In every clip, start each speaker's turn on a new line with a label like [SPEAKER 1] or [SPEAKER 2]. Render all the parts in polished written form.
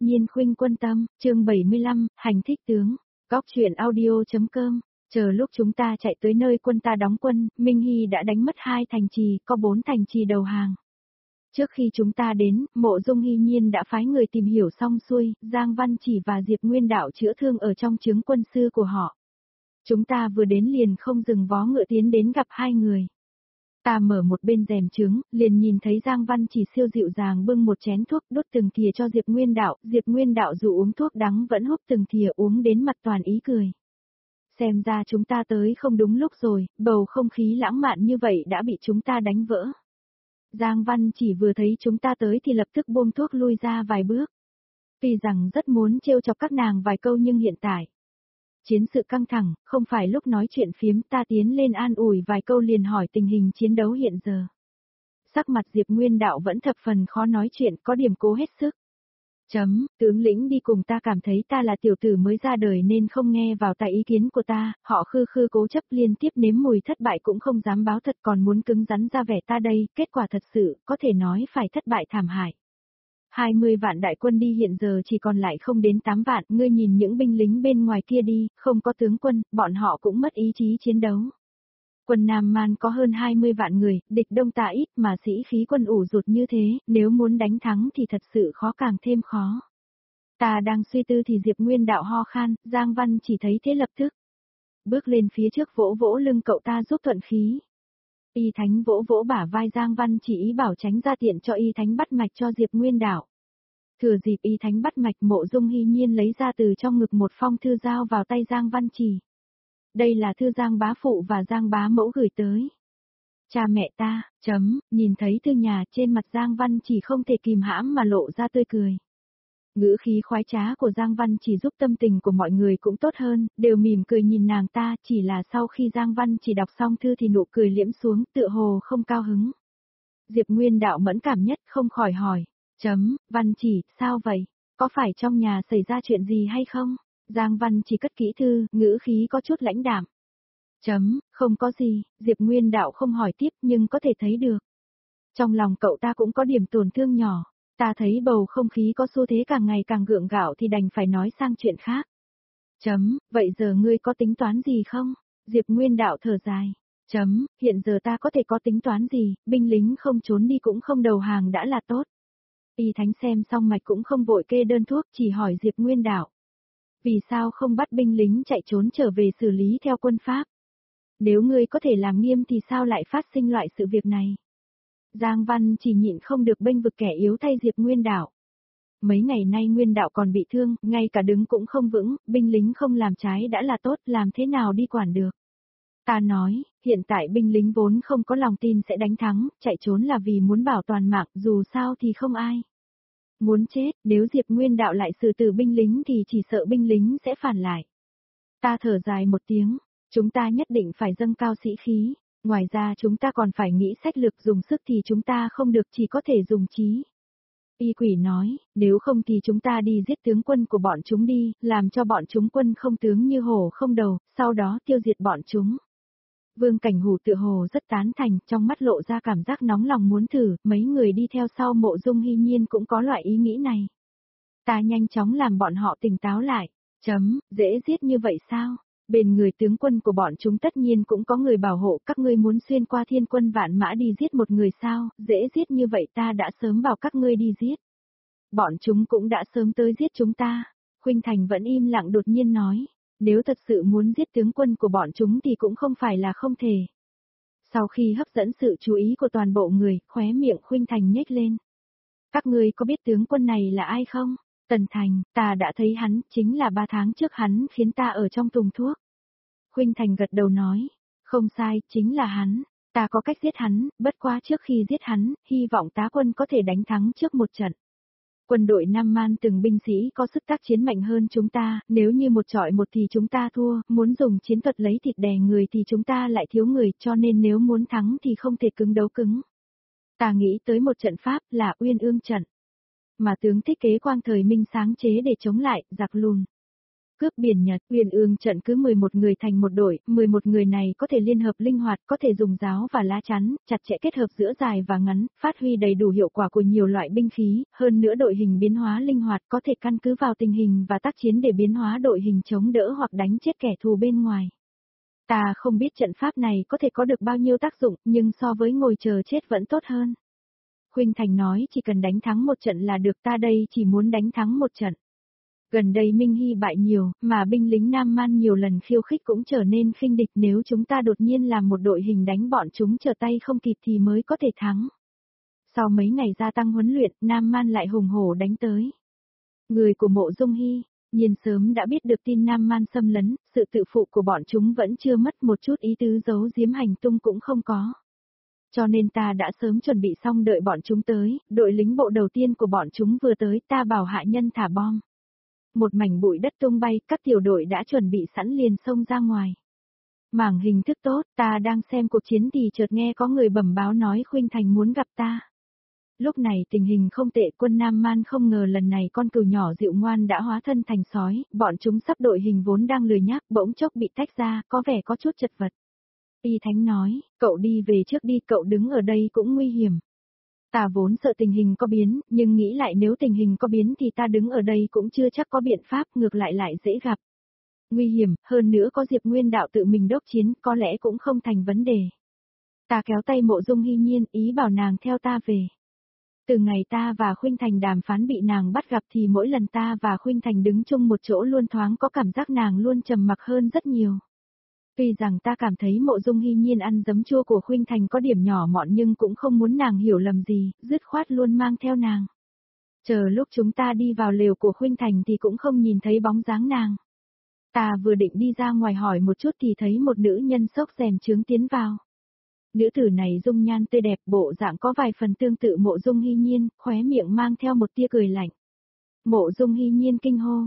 [SPEAKER 1] Nhiên khuynh quân tâm, chương 75, hành thích tướng. Góc truyện audio.com. Chờ lúc chúng ta chạy tới nơi quân ta đóng quân, Minh Hy đã đánh mất 2 thành trì, có 4 thành trì đầu hàng. Trước khi chúng ta đến, Mộ Dung Hy Nhiên đã phái người tìm hiểu xong xuôi, Giang Văn Chỉ và Diệp Nguyên Đạo chữa thương ở trong trướng quân sư của họ. Chúng ta vừa đến liền không dừng vó ngựa tiến đến gặp 2 người. Ta mở một bên rèm trướng, liền nhìn thấy Giang Văn Chỉ siêu dịu dàng bưng một chén thuốc đốt từng thìa cho Diệp Nguyên Đạo dù uống thuốc đắng vẫn húp từng thìa uống đến mặt toàn ý cười. Xem ra chúng ta tới không đúng lúc rồi, bầu không khí lãng mạn như vậy đã bị chúng ta đánh vỡ. Giang Văn Chỉ vừa thấy chúng ta tới thì lập tức buông thuốc lui ra vài bước. Tuy rằng rất muốn trêu chọc các nàng vài câu nhưng hiện tại chiến sự căng thẳng, không phải lúc nói chuyện phiếm, ta tiến lên an ủi vài câu liền hỏi tình hình chiến đấu hiện giờ. Sắc mặt Diệp Nguyên Đạo vẫn thập phần khó nói chuyện, có điểm cố hết sức. Tướng lĩnh đi cùng ta cảm thấy ta là tiểu tử mới ra đời nên không nghe vào tai ý kiến của ta, họ khư khư cố chấp liên tiếp nếm mùi thất bại cũng không dám báo thật còn muốn cứng rắn ra vẻ ta đây, kết quả thật sự, có thể nói phải thất bại thảm hại. 20 vạn đại quân đi hiện giờ chỉ còn lại không đến 8 vạn, ngươi nhìn những binh lính bên ngoài kia đi, không có tướng quân, bọn họ cũng mất ý chí chiến đấu. Quân Nam Man có hơn 20 vạn người, địch đông ta ít mà sĩ khí quân ủ rụt như thế, nếu muốn đánh thắng thì thật sự khó càng thêm khó. Ta đang suy tư thì Diệp Nguyên Đạo ho khan, Giang Văn chỉ thấy thế lập tức bước lên phía trước vỗ vỗ lưng cậu ta giúp thuận khí. Y Thánh vỗ vỗ bả vai Giang Văn chỉ ý bảo tránh ra tiện cho Y Thánh bắt mạch cho Diệp Nguyên Đạo. Thừa dịp Y Thánh bắt mạch, Mộ Dung Hy Nhiên lấy ra từ trong ngực một phong thư giao vào tay Giang Văn Chỉ. Đây là thư Giang bá phụ và Giang bá mẫu gửi tới. Cha mẹ ta, nhìn thấy thư nhà trên mặt Giang Văn Chỉ không thể kìm hãm mà lộ ra tươi cười. Ngữ khí khoái trá của Giang Văn Chỉ giúp tâm tình của mọi người cũng tốt hơn, đều mỉm cười nhìn nàng ta, chỉ là sau khi Giang Văn Chỉ đọc xong thư thì nụ cười liễm xuống, tựa hồ không cao hứng. Diệp Nguyên Đạo mẫn cảm nhất không khỏi hỏi, Văn Chỉ, sao vậy? Có phải trong nhà xảy ra chuyện gì hay không? Giang Văn Chỉ cất kỹ thư, ngữ khí có chút lãnh đạm. Không có gì, Diệp Nguyên Đạo không hỏi tiếp nhưng có thể thấy được. Trong lòng cậu ta cũng có điểm tổn thương nhỏ. Ta thấy bầu không khí có xu thế càng ngày càng gượng gạo thì đành phải nói sang chuyện khác. Vậy giờ ngươi có tính toán gì không? Diệp Nguyên Đạo thở dài. Hiện giờ ta có thể có tính toán gì, binh lính không trốn đi cũng không đầu hàng đã là tốt. Y Thánh xem xong mạch cũng không vội kê đơn thuốc, chỉ hỏi Diệp Nguyên Đạo. Vì sao không bắt binh lính chạy trốn trở về xử lý theo quân pháp? Nếu ngươi có thể làm nghiêm thì sao lại phát sinh loại sự việc này? Giang Văn chỉ nhịn không được bênh vực kẻ yếu thay Diệp Nguyên Đạo. Mấy ngày nay Nguyên Đạo còn bị thương, ngay cả đứng cũng không vững, binh lính không làm trái đã là tốt, làm thế nào đi quản được? Ta nói, hiện tại binh lính vốn không có lòng tin sẽ đánh thắng, chạy trốn là vì muốn bảo toàn mạng, dù sao thì không ai muốn chết, nếu Diệp Nguyên Đạo lại xử tử binh lính thì chỉ sợ binh lính sẽ phản lại. Ta thở dài một tiếng, chúng ta nhất định phải dâng cao sĩ khí, ngoài ra chúng ta còn phải nghĩ sách lược, dùng sức thì chúng ta không được, chỉ có thể dùng trí. Y Quỷ nói, nếu không thì chúng ta đi giết tướng quân của bọn chúng đi, làm cho bọn chúng quân không tướng như hổ không đầu, sau đó tiêu diệt bọn chúng. Vương Cảnh Hủ tựa hồ rất tán thành, trong mắt lộ ra cảm giác nóng lòng muốn thử, mấy người đi theo sau Mộ Dung Hy Nhiên cũng có loại ý nghĩ này. Ta nhanh chóng làm bọn họ tỉnh táo lại. Dễ giết như vậy sao? Bên người tướng quân của bọn chúng tất nhiên cũng có người bảo hộ, các ngươi muốn xuyên qua thiên quân vạn mã đi giết một người sao? Dễ giết như vậy ta đã sớm bảo các ngươi đi giết. Bọn chúng cũng đã sớm tới giết chúng ta. Khuynh Thành vẫn im lặng đột nhiên nói. Nếu thật sự muốn giết tướng quân của bọn chúng thì cũng không phải là không thể. Sau khi hấp dẫn sự chú ý của toàn bộ người, khóe miệng Khuynh Thành nhếch lên. Các ngươi có biết tướng quân này là ai không? Tần Thành, ta đã thấy hắn, chính là 3 tháng trước hắn khiến ta ở trong thùng thuốc. Khuynh Thành gật đầu nói, không sai, chính là hắn, ta có cách giết hắn, bất quá trước khi giết hắn, hy vọng tá quân có thể đánh thắng trước một trận. Quân đội Nam Man từng binh sĩ có sức tác chiến mạnh hơn chúng ta, nếu như một chọi một thì chúng ta thua, muốn dùng chiến thuật lấy thịt đè người thì chúng ta lại thiếu người, cho nên nếu muốn thắng thì không thể cứng đấu cứng. Ta nghĩ tới một trận pháp là Uyên Ương trận, mà tướng thiết kế Quang thời Minh sáng chế để chống lại giặc lùn. Cướp biển Nhật, Uyên Ương trận cứ 11 người thành một đội, 11 người này có thể liên hợp linh hoạt, có thể dùng giáo và lá chắn, chặt chẽ kết hợp giữa dài và ngắn, phát huy đầy đủ hiệu quả của nhiều loại binh khí, hơn nữa đội hình biến hóa linh hoạt có thể căn cứ vào tình hình và tác chiến để biến hóa đội hình chống đỡ hoặc đánh chết kẻ thù bên ngoài. Ta không biết trận pháp này có thể có được bao nhiêu tác dụng, nhưng so với ngồi chờ chết vẫn tốt hơn. Khuynh Thành nói chỉ cần đánh thắng một trận là được, ta đây chỉ muốn đánh thắng một trận. Gần đây Minh Hy bại nhiều, mà binh lính Nam Man nhiều lần khiêu khích cũng trở nên khinh địch, nếu chúng ta đột nhiên làm một đội hình đánh bọn chúng trở tay không kịp thì mới có thể thắng. Sau mấy ngày gia tăng huấn luyện, Nam Man lại hùng hổ đánh tới. Người của Mộ Dung Hy, nhiên sớm đã biết được tin Nam Man xâm lấn, sự tự phụ của bọn chúng vẫn chưa mất, một chút ý tứ giấu giếm hành tung cũng không có. Cho nên ta đã sớm chuẩn bị xong đợi bọn chúng tới, đội lính bộ đầu tiên của bọn chúng vừa tới ta bảo hạ nhân thả bom. Một mảnh bụi đất tung bay, các tiểu đội đã chuẩn bị sẵn liền xông ra ngoài. Mảng hình thức tốt, ta đang xem cuộc chiến thì chợt nghe có người bẩm báo nói Khuynh Thành muốn gặp ta. Lúc này tình hình không tệ, quân Nam Man không ngờ lần này con cừu nhỏ dịu ngoan đã hóa thân thành sói, bọn chúng sắp đội hình vốn đang lười nhác bỗng chốc bị tách ra, có vẻ có chút chật vật. Y Thánh nói, cậu đi về trước đi, cậu đứng ở đây cũng nguy hiểm. Ta vốn sợ tình hình có biến, nhưng nghĩ lại nếu tình hình có biến thì ta đứng ở đây cũng chưa chắc có biện pháp, ngược lại dễ gặp. Nguy hiểm, hơn nữa có Diệp Nguyên Đạo tự mình đốc chiến, có lẽ cũng không thành vấn đề. Ta kéo tay Mộ Dung Hy Nhiên, ý bảo nàng theo ta về. Từ ngày ta và Khuynh Thành đàm phán bị nàng bắt gặp thì mỗi lần ta và Khuynh Thành đứng chung một chỗ luôn thoáng có cảm giác nàng luôn trầm mặc hơn rất nhiều. Tuy rằng ta cảm thấy Mộ Dung Hy Nhiên ăn giấm chua của Khuynh Thành có điểm nhỏ mọn nhưng cũng không muốn nàng hiểu lầm gì, dứt khoát luôn mang theo nàng. Chờ lúc chúng ta đi vào lều của Khuynh Thành thì cũng không nhìn thấy bóng dáng nàng. Ta vừa định đi ra ngoài hỏi một chút thì thấy một nữ nhân xốc rèm chướng tiến vào. Nữ tử này dung nhan tươi đẹp, bộ dạng có vài phần tương tự Mộ Dung Hy Nhiên, khóe miệng mang theo một tia cười lạnh. Mộ Dung Hy Nhiên kinh hô,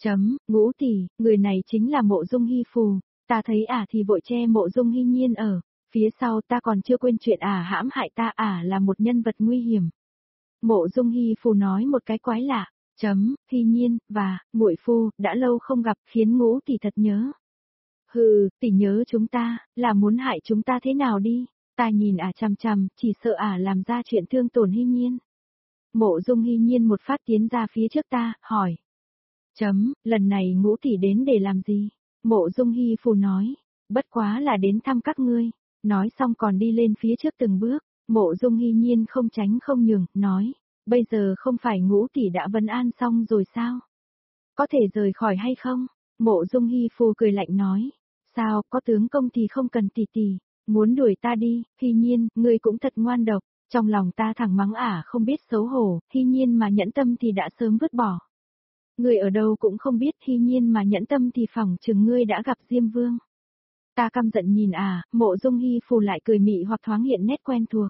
[SPEAKER 1] Ngũ tỷ, người này chính là Mộ Dung Hy Phù. Ta thấy thì vội che Mộ Dung Hy Nhiên ở phía sau, ta còn chưa quên chuyện hãm hại ta, là một nhân vật nguy hiểm. Mộ Dung Hy Phù nói một cái quái lạ, Hy Nhiên, và, muội phu, đã lâu không gặp, khiến Ngũ tỷ thật nhớ. Hừ, tỷ nhớ chúng ta, là muốn hại chúng ta thế nào đi, ta nhìn chằm chằm, chỉ sợ làm ra chuyện thương tổn Hy Nhiên. Mộ Dung Hy Nhiên một phát tiến ra phía trước ta, hỏi. Lần này Ngũ tỷ đến để làm gì? Mộ Dung Hy Phù nói, bất quá là đến thăm các ngươi. Nói xong còn đi lên phía trước từng bước, Mộ Dung Hy Nhiên không tránh không nhường, nói, bây giờ không phải Ngũ tỷ đã vấn an xong rồi sao? Có thể rời khỏi hay không? Mộ Dung Hy Phù cười lạnh nói, sao, có tướng công thì không cần tỷ, muốn đuổi ta đi, Hy Nhiên, ngươi cũng thật ngoan độc, trong lòng ta thẳng mắng không biết xấu hổ, Hy Nhiên mà nhẫn tâm thì đã sớm vứt bỏ. Ngươi ở đâu cũng không biết, Hy Nhiên mà nhẫn tâm thì phỏng chừng ngươi đã gặp Diêm Vương. Ta căm giận nhìn Mộ Dung Hy Phù lại cười mị hoặc thoáng hiện nét quen thuộc.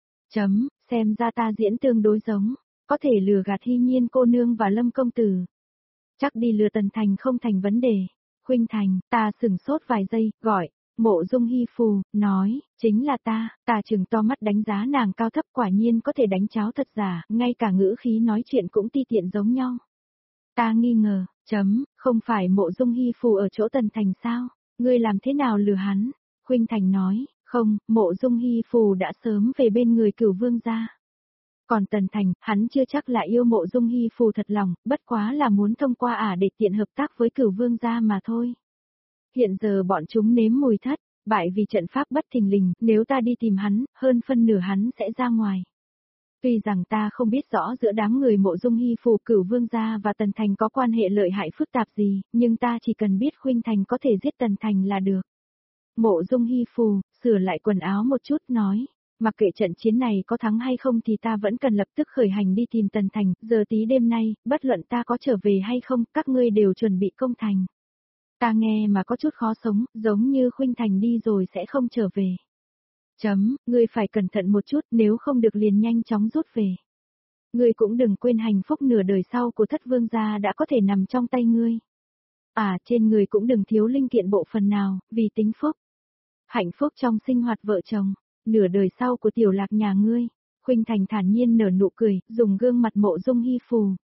[SPEAKER 1] Xem ra ta diễn tương đối giống, có thể lừa gạt Hy Nhiên cô nương và Lâm công tử. Chắc đi lừa Tần Thành không thành vấn đề. Khuynh Thành, ta sửng sốt vài giây, gọi, Mộ Dung Hy Phù, nói, chính là ta trừng to mắt đánh giá nàng cao thấp, quả nhiên có thể đánh cháo thật giả, ngay cả ngữ khí nói chuyện cũng ti tiện giống nhau. Ta nghi ngờ, không phải Mộ Dung Hy Phù ở chỗ Tần Thành sao? Ngươi làm thế nào lừa hắn? Khuynh Thành nói, không, Mộ Dung Hy Phù đã sớm về bên người Cửu Vương gia. Còn Tần Thành, hắn chưa chắc là yêu Mộ Dung Hy Phù thật lòng, bất quá là muốn thông qua để tiện hợp tác với Cửu Vương gia mà thôi. Hiện giờ bọn chúng nếm mùi thất, bại vì trận pháp bất thình lình, nếu ta đi tìm hắn, hơn phân nửa hắn sẽ ra ngoài. Tuy rằng ta không biết rõ giữa đám người Mộ Dung Hy Phù, Cửu Vương gia và Tần Thành có quan hệ lợi hại phức tạp gì, nhưng ta chỉ cần biết Khuynh Thành có thể giết Tần Thành là được. Mộ Dung Hy Phù, sửa lại quần áo một chút nói, mặc kệ trận chiến này có thắng hay không thì ta vẫn cần lập tức khởi hành đi tìm Tần Thành, giờ tí đêm nay, bất luận ta có trở về hay không, các ngươi đều chuẩn bị công thành. Ta nghe mà có chút khó sống, giống như Khuynh Thành đi rồi sẽ không trở về. Ngươi phải cẩn thận một chút, nếu không được liền nhanh chóng rút về. Ngươi cũng đừng quên hạnh phúc nửa đời sau của Thất Vương gia đã có thể nằm trong tay ngươi. Trên người cũng đừng thiếu linh kiện bộ phận nào, vì tính phúc. Hạnh phúc trong sinh hoạt vợ chồng, nửa đời sau của tiểu lạc nhà ngươi. Khuynh Thành thản nhiên nở nụ cười, dùng gương mặt Mộ Dung Hy Phù.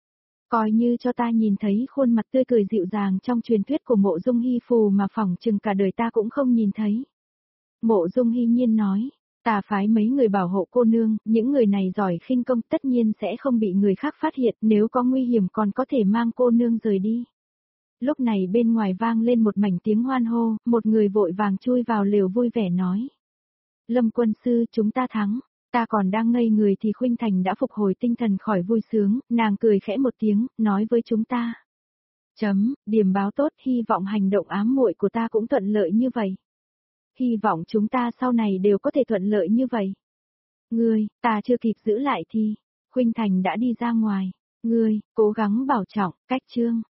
[SPEAKER 1] Coi như cho ta nhìn thấy khuôn mặt tươi cười dịu dàng trong truyền thuyết của Mộ Dung Hy phù mà phỏng chừng cả đời ta cũng không nhìn thấy. Mộ Dung Hy nhiên nói, ta phái mấy người bảo hộ cô nương, những người này giỏi khinh công tất nhiên sẽ không bị người khác phát hiện, nếu có nguy hiểm còn có thể mang cô nương rời đi. Lúc này bên ngoài vang lên một mảnh tiếng hoan hô, một người vội vàng chui vào lều vui vẻ nói. Lâm quân sư, chúng ta thắng. Ta còn đang ngây người thì Khuynh Thành đã phục hồi tinh thần khỏi vui sướng, nàng cười khẽ một tiếng, nói với chúng ta. Điểm báo tốt, hy vọng hành động ám muội của ta cũng thuận lợi như vậy. Hy vọng chúng ta sau này đều có thể thuận lợi như vậy. Ngươi, ta chưa kịp giữ lại thì, Khuynh Thành đã đi ra ngoài. Ngươi, cố gắng bảo trọng, cách chương.